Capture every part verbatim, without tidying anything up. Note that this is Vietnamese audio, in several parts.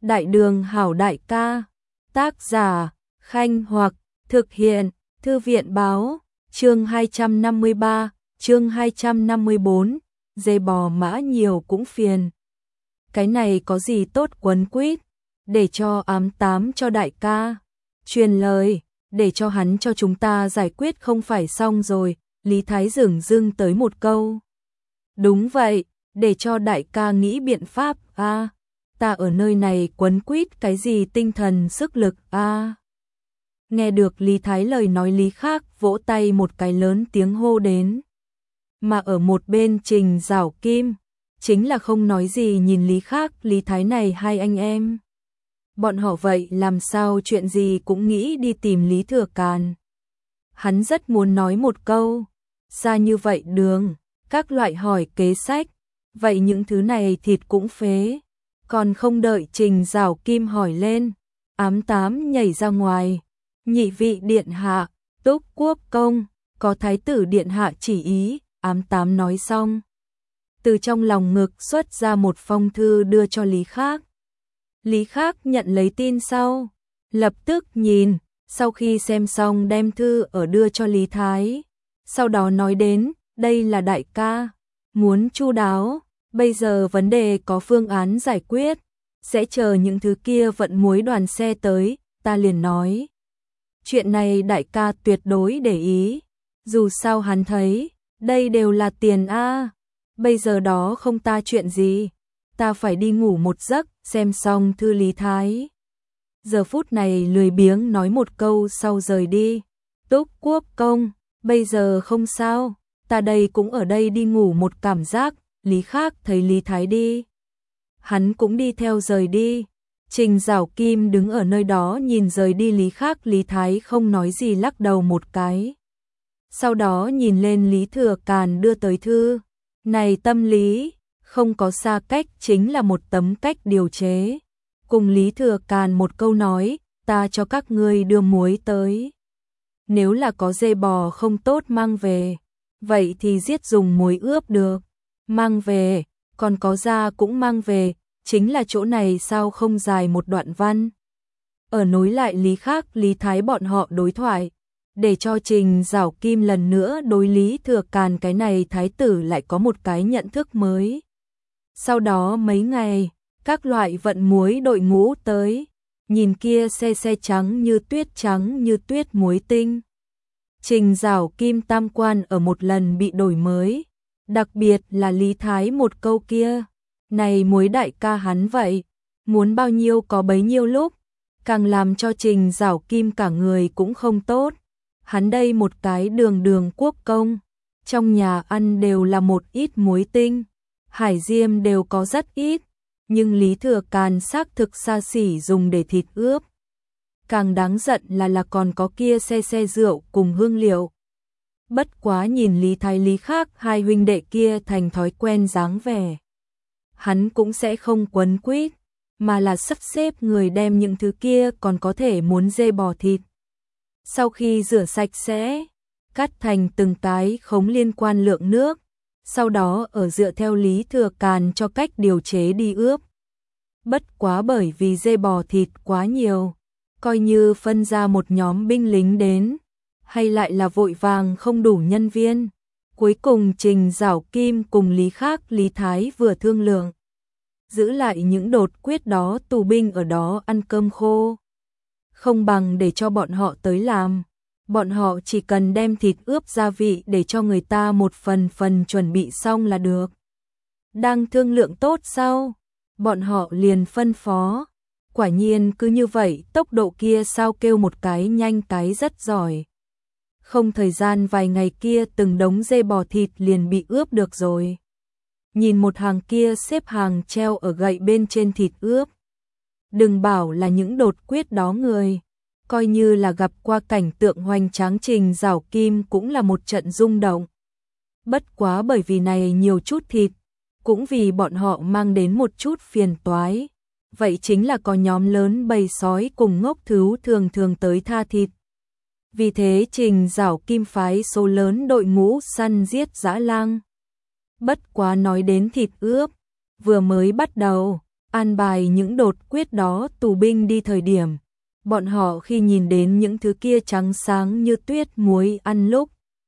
Đại đường hảo đại ca. Tác giả, Khanh Hoặc, thực hiện, Thư viện báo, chương hai trăm năm mươi ba, chương hai trăm năm mươi bốn, dê bò mã nhiều cũng phiền. Cái này có gì tốt quấn quýt, để cho ám tám cho đại ca. Truyền lời, để cho hắn cho chúng ta giải quyết không phải xong rồi, Lý Thái dửng dưng tới một câu. Đúng vậy, để cho đại ca nghĩ biện pháp, a à, ta ở nơi này quấn quýt cái gì tinh thần sức lực, a à. Nghe được Lý Thái lời nói, Lý Khác vỗ tay một cái lớn tiếng hô đến. Mà ở một bên Trình Giảo Kim, chính là không nói gì nhìn Lý Khác, Lý Thái này hai anh em. Bọn họ vậy làm sao chuyện gì cũng nghĩ đi tìm Lý Thừa Càn. Hắn rất muốn nói một câu, xa như vậy đường, các loại hỏi kế sách, vậy những thứ này thịt cũng phế. Còn không đợi Trình Giảo Kim hỏi lên, ám tám nhảy ra ngoài. Nhị vị điện hạ, Túc Quốc công, có thái tử điện hạ chỉ ý, ám tám nói xong. Từ trong lòng ngực xuất ra một phong thư đưa cho Lý Khác. Lý Khác nhận lấy tin sau, lập tức nhìn, sau khi xem xong đem thư ở đưa cho Lý Thái. Sau đó nói đến, đây là đại ca, muốn chu đáo, bây giờ vấn đề có phương án giải quyết, sẽ chờ những thứ kia vận muối đoàn xe tới, ta liền nói. Chuyện này đại ca tuyệt đối để ý, dù sao hắn thấy, đây đều là tiền a. Bây giờ đó không ta chuyện gì, ta phải đi ngủ một giấc, xem xong thư Lý Thái. Giờ phút này lười biếng nói một câu sau rời đi. Túc Quốc công, bây giờ không sao, ta đây cũng ở đây đi ngủ một cảm giác. Lý Khác thấy Lý Thái đi, hắn cũng đi theo rời đi. Trình Giảo Kim đứng ở nơi đó nhìn rời đi Lý Khác, Lý Thái không nói gì lắc đầu một cái. Sau đó nhìn lên Lý Thừa Càn đưa tới thư. Này tâm lý, không có xa cách chính là một tấm cách điều chế. Cùng Lý Thừa Càn một câu nói, ta cho các ngươi đưa muối tới. Nếu là có dê bò không tốt mang về, vậy thì giết dùng muối ướp được. Mang về, còn có da cũng mang về, chính là chỗ này sao không dài một đoạn văn. Ở nối lại Lý Khác, Lý Thái bọn họ đối thoại, để cho Trình Giảo Kim lần nữa đối Lý Thừa Càn cái này thái tử lại có một cái nhận thức mới. Sau đó mấy ngày, các loại vận muối đội ngũ tới, nhìn kia xe xe trắng như tuyết, trắng như tuyết muối tinh. Trình Giảo Kim tam quan ở một lần bị đổi mới, đặc biệt là Lý Thái một câu kia, này muối đại ca hắn vậy, muốn bao nhiêu có bấy nhiêu lúc, càng làm cho Trình Giảo Kim cả người cũng không tốt. Hắn đây một cái đường đường quốc công, trong nhà ăn đều là một ít muối tinh, hải diêm đều có rất ít, nhưng Lý Thừa Càn xác thực xa xỉ dùng để thịt ướp. Càng đáng giận là là còn có kia xe xe rượu cùng hương liệu. Bất quá nhìn Lý Thái Lý Khác hai huynh đệ kia thành thói quen dáng vẻ, hắn cũng sẽ không quấn quýt, mà là sắp xếp người đem những thứ kia còn có thể muốn dê bò thịt. Sau khi rửa sạch sẽ, cắt thành từng cái khống liên quan lượng nước, sau đó ở dựa theo Lý Thừa Càn cho cách điều chế đi ướp. Bất quá bởi vì dê bò thịt quá nhiều, coi như phân ra một nhóm binh lính đến, hay lại là vội vàng không đủ nhân viên. Cuối cùng Trình Giảo Kim cùng Lý Khác, Lý Thái vừa thương lượng, giữ lại những đột quyết đó tù binh ở đó ăn cơm khô. Không bằng để cho bọn họ tới làm, bọn họ chỉ cần đem thịt ướp gia vị để cho người ta một phần phần chuẩn bị xong là được. Đang thương lượng tốt sau, bọn họ liền phân phó. Quả nhiên cứ như vậy, tốc độ kia sao kêu một cái nhanh cái rất giỏi. Không thời gian vài ngày kia từng đống dê bò thịt liền bị ướp được rồi. Nhìn một hàng kia xếp hàng treo ở gậy bên trên thịt ướp. Đừng bảo là những đột quyết đó người, coi như là gặp qua cảnh tượng hoành tráng, Trình Giảo Kim cũng là một trận rung động. Bất quá bởi vì này nhiều chút thịt, cũng vì bọn họ mang đến một chút phiền toái. Vậy chính là có nhóm lớn bầy sói cùng ngốc thứu thường thường tới tha thịt. Vì thế Trình Giảo Kim phái số lớn đội ngũ săn giết dã lang. Bất quá nói đến thịt ướp, vừa mới bắt đầu, an bài những đột quyết đó tù binh đi thời điểm. Bọn họ khi nhìn đến những thứ kia trắng sáng như tuyết muối ăn lúc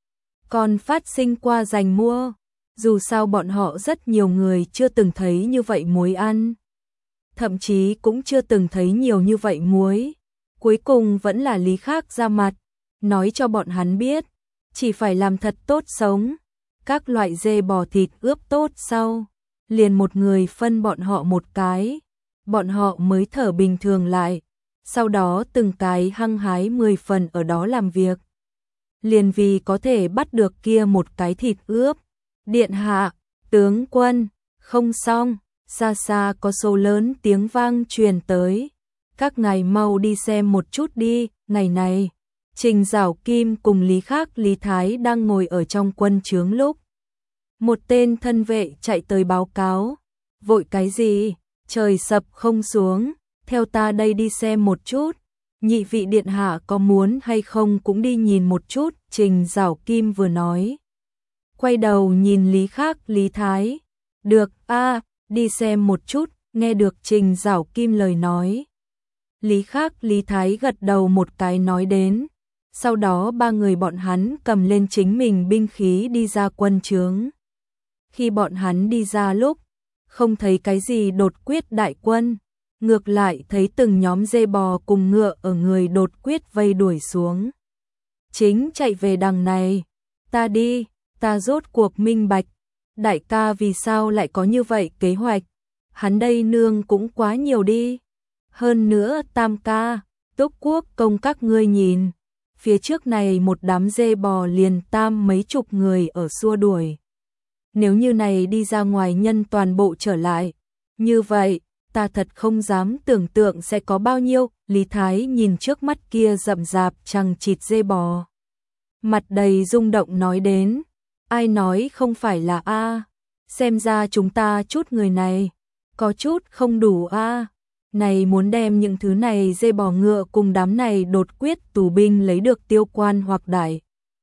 còn phát sinh qua giành mua. Dù sao bọn họ rất nhiều người chưa từng thấy như vậy muối ăn. Thậm chí cũng chưa từng thấy nhiều như vậy muối. Cuối cùng vẫn là Lý Khắc ra mặt, nói cho bọn hắn biết, chỉ phải làm thật tốt sống. Các loại dê bò thịt ướp tốt sau, liền một người phân bọn họ một cái, bọn họ mới thở bình thường lại. Sau đó từng cái hăng hái mười phần ở đó làm việc. Liền vì có thể bắt được kia một cái thịt ướp. Điện hạ, tướng quân, không xong, xa xa có số lớn tiếng vang truyền tới. Các ngài mau đi xem một chút đi, ngày này. Trình Giảo Kim cùng Lý Khắc Lý Thái đang ngồi ở trong quân trướng lúc. Một tên thân vệ chạy tới báo cáo. Vội cái gì, trời sập không xuống, theo ta đây đi xem một chút. Nhị vị điện hạ có muốn hay không cũng đi nhìn một chút, Trình Giảo Kim vừa nói. Quay đầu nhìn Lý Khắc Lý Thái. Được, a, đi xem một chút, nghe được Trình Giảo Kim lời nói. Lý Khắc Lý Thái gật đầu một cái nói đến. Sau đó ba người bọn hắn cầm lên chính mình binh khí đi ra quân trướng. Khi bọn hắn đi ra lúc, không thấy cái gì đột quyết đại quân. Ngược lại thấy từng nhóm dê bò cùng ngựa ở người đột quyết vây đuổi xuống. Chính chạy về đằng này. Ta đi, ta rốt cuộc minh bạch. Đại ca vì sao lại có như vậy kế hoạch? Hắn đây nương cũng quá nhiều đi. Hơn nữa tam ca, Túc Quốc công các ngươi nhìn. Phía trước này một đám dê bò liền tam mấy chục người ở xua đuổi. Nếu như này đi ra ngoài nhân toàn bộ trở lại. Như vậy, ta thật không dám tưởng tượng sẽ có bao nhiêu. Lý Thái nhìn trước mắt kia rậm rạp chằng chịt dê bò. Mặt đầy rung động nói đến. Ai nói không phải là A. Xem ra chúng ta chút người này. Có chút không đủ A. Này muốn đem những thứ này dê bò ngựa cùng đám này đột quyết tù binh lấy được Tiêu Quan hoặc Đại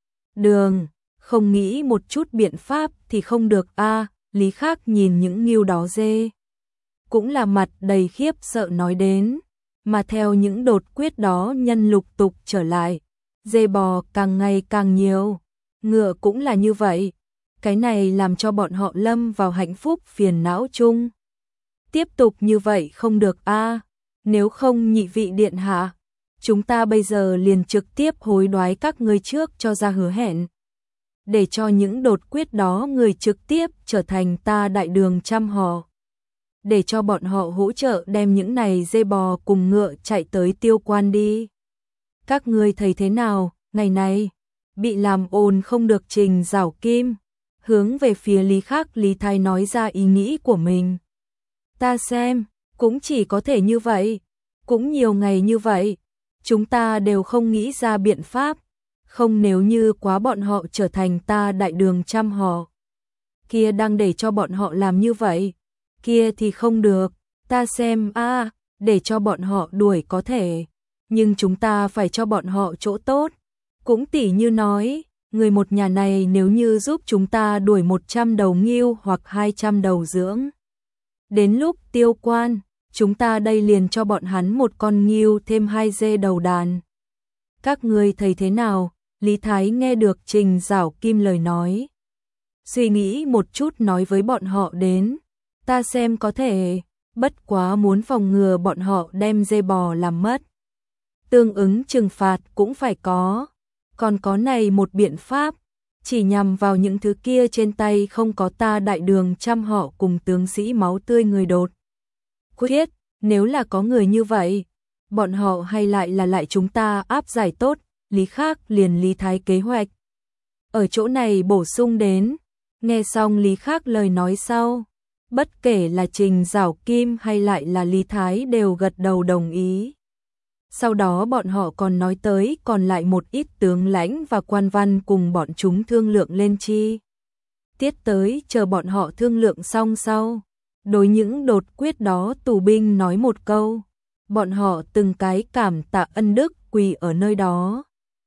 Đường. Không nghĩ một chút biện pháp thì không được A. Lý Khắc nhìn những ngưu đó dê. Cũng là mặt đầy khiếp sợ nói đến. Mà theo những đột quyết đó nhân lục tục trở lại. Dê bò càng ngày càng nhiều. Ngựa cũng là như vậy. Cái này làm cho bọn họ lâm vào hạnh phúc phiền não chung. Tiếp tục như vậy không được a. Nếu không nhị vị điện hạ, chúng ta bây giờ liền trực tiếp hối đoái các ngươi trước cho ra hứa hẹn. Để cho những đột quyết đó người trực tiếp trở thành ta đại đường trăm họ. Để cho bọn họ hỗ trợ đem những này dê bò cùng ngựa chạy tới Tiêu Quan đi. Các ngươi thấy thế nào, ngày này, bị làm ồn không được. Trình Giảo Kim, hướng về phía Lý Khắc Lý Thái nói ra ý nghĩ của mình. Ta xem, cũng chỉ có thể như vậy, cũng nhiều ngày như vậy, chúng ta đều không nghĩ ra biện pháp, không nếu như quá bọn họ trở thành ta đại đường trăm họ. Kia đang để cho bọn họ làm như vậy, kia thì không được, ta xem a, để cho bọn họ đuổi có thể, nhưng chúng ta phải cho bọn họ chỗ tốt, cũng tỉ như nói, người một nhà này nếu như giúp chúng ta đuổi một trăm đầu ngưu hoặc hai trăm đầu dưỡng. Đến lúc Tiêu Quan, chúng ta đây liền cho bọn hắn một con ngưu thêm hai dê đầu đàn. Các ngươi thấy thế nào? Lý Thái nghe được Trình Giảo Kim lời nói. Suy nghĩ một chút nói với bọn họ đến. Ta xem có thể, bất quá muốn phòng ngừa bọn họ đem dê bò làm mất. Tương ứng trừng phạt cũng phải có. Còn có này một biện pháp, chỉ nhằm vào những thứ kia trên tay không có ta đại đường trăm họ cùng tướng sĩ máu tươi người đột quyết. Nếu là có người như vậy, bọn họ hay lại là lại chúng ta áp giải tốt. Lý Khắc liền Lý Thái kế hoạch ở chỗ này bổ sung đến. Nghe xong Lý Khắc lời nói sau, bất kể là Trình Giảo Kim hay lại là Lý Thái đều gật đầu đồng ý. Sau đó bọn họ còn nói tới còn lại một ít tướng lãnh và quan văn cùng bọn chúng thương lượng lên chi. Tiết tới chờ bọn họ thương lượng xong sau. Đối những đột quyết đó tù binh nói một câu. Bọn họ từng cái cảm tạ ân đức quỳ ở nơi đó.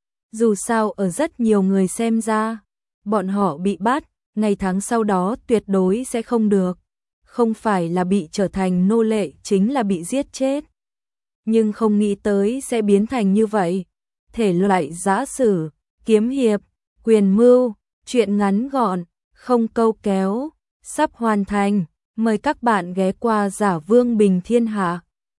Dù sao ở rất nhiều người xem ra, bọn họ bị bắt, ngày tháng sau đó tuyệt đối sẽ không được. không phải là bị trở thành nô lệ chính là bị giết chết. Nhưng không nghĩ tới sẽ biến thành như vậy. Thể loại giã sử, kiếm hiệp, quyền mưu, truyện ngắn gọn, không câu kéo, sắp hoàn thành. Mời các bạn ghé qua Giả Vương Bình Thiên Hạ.